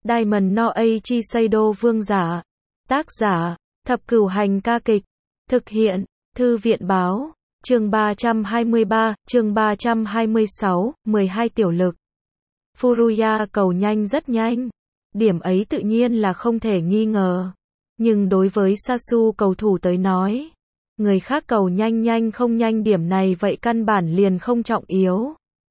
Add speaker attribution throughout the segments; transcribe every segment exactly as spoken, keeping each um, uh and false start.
Speaker 1: Diamond no Eiichi Seido vương giả. Tác giả, Thập Cửu Hành ca kịch. Thực hiện, Thư viện báo. Chương ba trăm hai mươi ba, chương ba trăm hai mươi sáu, mười hai tiểu lực. Furuya cầu nhanh rất nhanh. Điểm ấy tự nhiên là không thể nghi ngờ. Nhưng đối với Sasu cầu thủ tới nói, người khác cầu nhanh nhanh không nhanh điểm này vậy căn bản liền không trọng yếu.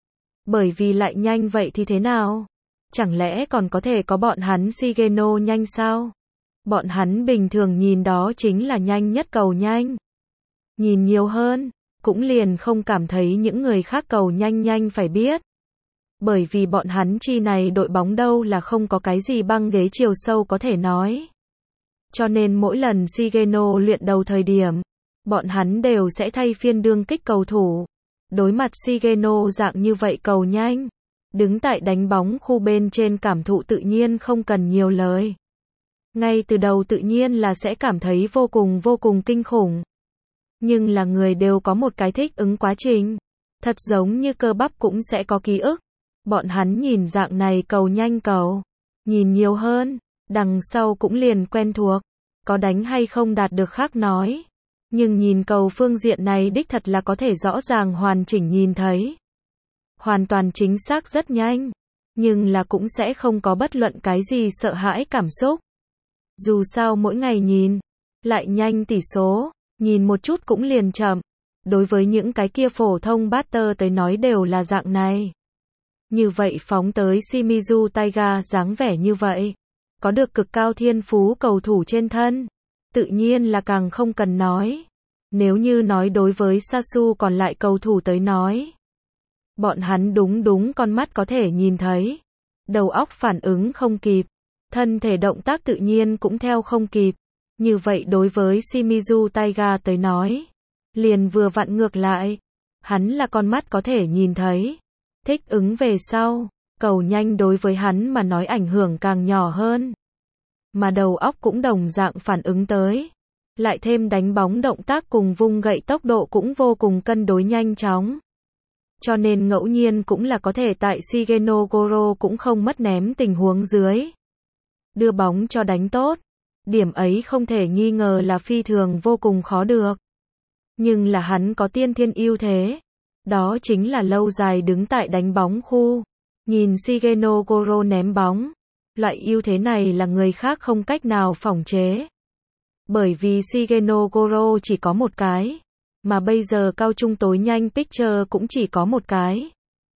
Speaker 1: Bởi vì lại nhanh vậy thì thế nào? Chẳng lẽ còn có thể có bọn hắn Shigeno nhanh sao? Bọn hắn bình thường nhìn đó chính là nhanh nhất cầu nhanh. Nhìn nhiều hơn, cũng liền không cảm thấy những người khác cầu nhanh nhanh phải biết. Bởi vì bọn hắn chi này đội bóng đâu là không có cái gì băng ghế chiều sâu có thể nói. Cho nên mỗi lần Shigeno luyện đầu thời điểm, bọn hắn đều sẽ thay phiên đương kích cầu thủ. Đối mặt Shigeno dạng như vậy cầu nhanh, đứng tại đánh bóng khu bên trên cảm thụ tự nhiên không cần nhiều lời. Ngay từ đầu tự nhiên là sẽ cảm thấy vô cùng vô cùng kinh khủng. Nhưng là người đều có một cái thích ứng quá trình. Thật giống như cơ bắp cũng sẽ có ký ức. Bọn hắn nhìn dạng này cầu nhanh cầu, nhìn nhiều hơn, đằng sau cũng liền quen thuộc. Có đánh hay không đạt được khác nói. Nhưng nhìn cầu phương diện này đích thật là có thể rõ ràng hoàn chỉnh nhìn thấy. Hoàn toàn chính xác rất nhanh. Nhưng là cũng sẽ không có bất luận cái gì sợ hãi cảm xúc. Dù sao mỗi ngày nhìn, lại nhanh tỷ số, nhìn một chút cũng liền chậm. Đối với những cái kia phổ thông batter tới nói đều là dạng này. Như vậy phóng tới Shimizu Taiga dáng vẻ như vậy. Có được cực cao thiên phú cầu thủ trên thân. Tự nhiên là càng không cần nói. Nếu như nói đối với Sasu còn lại cầu thủ tới nói. Bọn hắn đúng đúng con mắt có thể nhìn thấy. Đầu óc phản ứng không kịp. Thân thể động tác tự nhiên cũng theo không kịp. Như vậy đối với Shimizu Taiga tới nói. Liền vừa vặn ngược lại. Hắn là con mắt có thể nhìn thấy. Thích ứng về sau. Cầu nhanh đối với hắn mà nói ảnh hưởng càng nhỏ hơn. Mà đầu óc cũng đồng dạng phản ứng tới. Lại thêm đánh bóng động tác cùng vung gậy tốc độ cũng vô cùng cân đối nhanh chóng. Cho nên ngẫu nhiên cũng là có thể tại Shigeno Goro cũng không mất ném tình huống dưới. Đưa bóng cho đánh tốt. Điểm ấy không thể nghi ngờ là phi thường vô cùng khó được. Nhưng là hắn có tiên thiên ưu thế. Đó chính là lâu dài đứng tại đánh bóng khu. Nhìn Shigeno Goro ném bóng. Loại ưu thế này là người khác không cách nào phỏng chế. Bởi vì Shigeno Goro chỉ có một cái. Mà bây giờ cao trung tối nhanh pitcher cũng chỉ có một cái.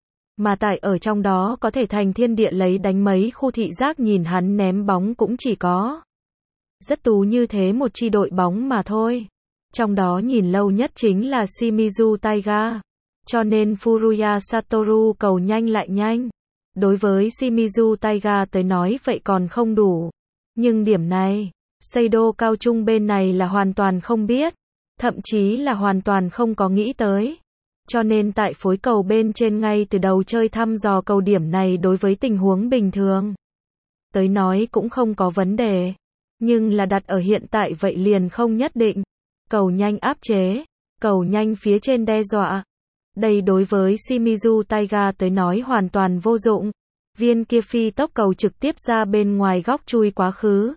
Speaker 1: Mà tại ở trong đó có thể thành thiên địa lấy đánh mấy khu thị giác nhìn hắn ném bóng cũng chỉ có. Rất tú như thế một chi đội bóng mà thôi. Trong đó nhìn lâu nhất chính là Shimizu Taiga. Cho nên Furuya Satoru cầu nhanh lại nhanh. Đối với Shimizu Taiga tới nói vậy còn không đủ. Nhưng điểm này, Seido cao trung bên này là hoàn toàn không biết. Thậm chí là hoàn toàn không có nghĩ tới. Cho nên tại phối cầu bên trên ngay từ đầu chơi thăm dò cầu điểm này đối với tình huống bình thường. Tới nói cũng không có vấn đề. Nhưng là đặt ở hiện tại vậy liền không nhất định. Cầu nhanh áp chế. Cầu nhanh phía trên đe dọa. Đây đối với Shimizu Taiga tới nói hoàn toàn vô dụng. Viên kia phi tốc cầu trực tiếp ra bên ngoài góc chui quá khứ.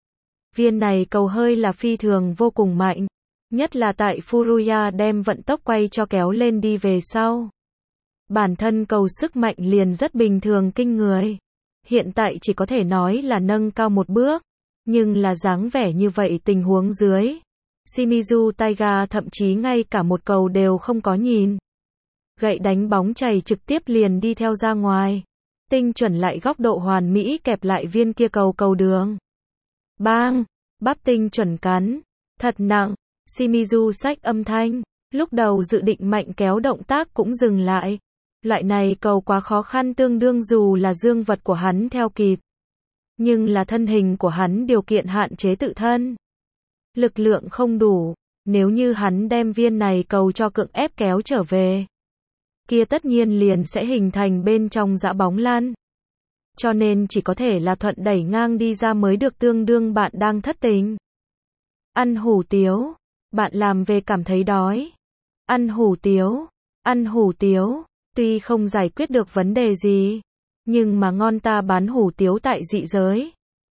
Speaker 1: Viên này cầu hơi là phi thường vô cùng mạnh. Nhất là tại Furuya đem vận tốc quay cho kéo lên đi về sau. Bản thân cầu sức mạnh liền rất bình thường kinh người. Hiện tại chỉ có thể nói là nâng cao một bước. Nhưng là dáng vẻ như vậy tình huống dưới. Shimizu Taiga thậm chí ngay cả một cầu đều không có nhìn. Gậy đánh bóng chày trực tiếp liền đi theo ra ngoài. Tinh chuẩn lại góc độ hoàn mỹ kẹp lại viên kia cầu cầu đường. Bang! Bắp tinh chuẩn cắn. Thật nặng. Shimizu xách âm thanh. Lúc đầu dự định mạnh kéo động tác cũng dừng lại. Loại này cầu quá khó khăn tương đương dù là dương vật của hắn theo kịp. Nhưng là thân hình của hắn điều kiện hạn chế tự thân. Lực lượng không đủ. Nếu như hắn đem viên này cầu cho cưỡng ép kéo trở về. Kia tất nhiên liền sẽ hình thành bên trong dã bóng lăn. Cho nên chỉ có thể là thuận đẩy ngang đi ra mới được tương đương bạn đang thất tình. Ăn hủ tiếu. Bạn làm về cảm thấy đói. Ăn hủ tiếu. Ăn hủ tiếu. Tuy không giải quyết được vấn đề gì. Nhưng mà ngon ta bán hủ tiếu tại dị giới.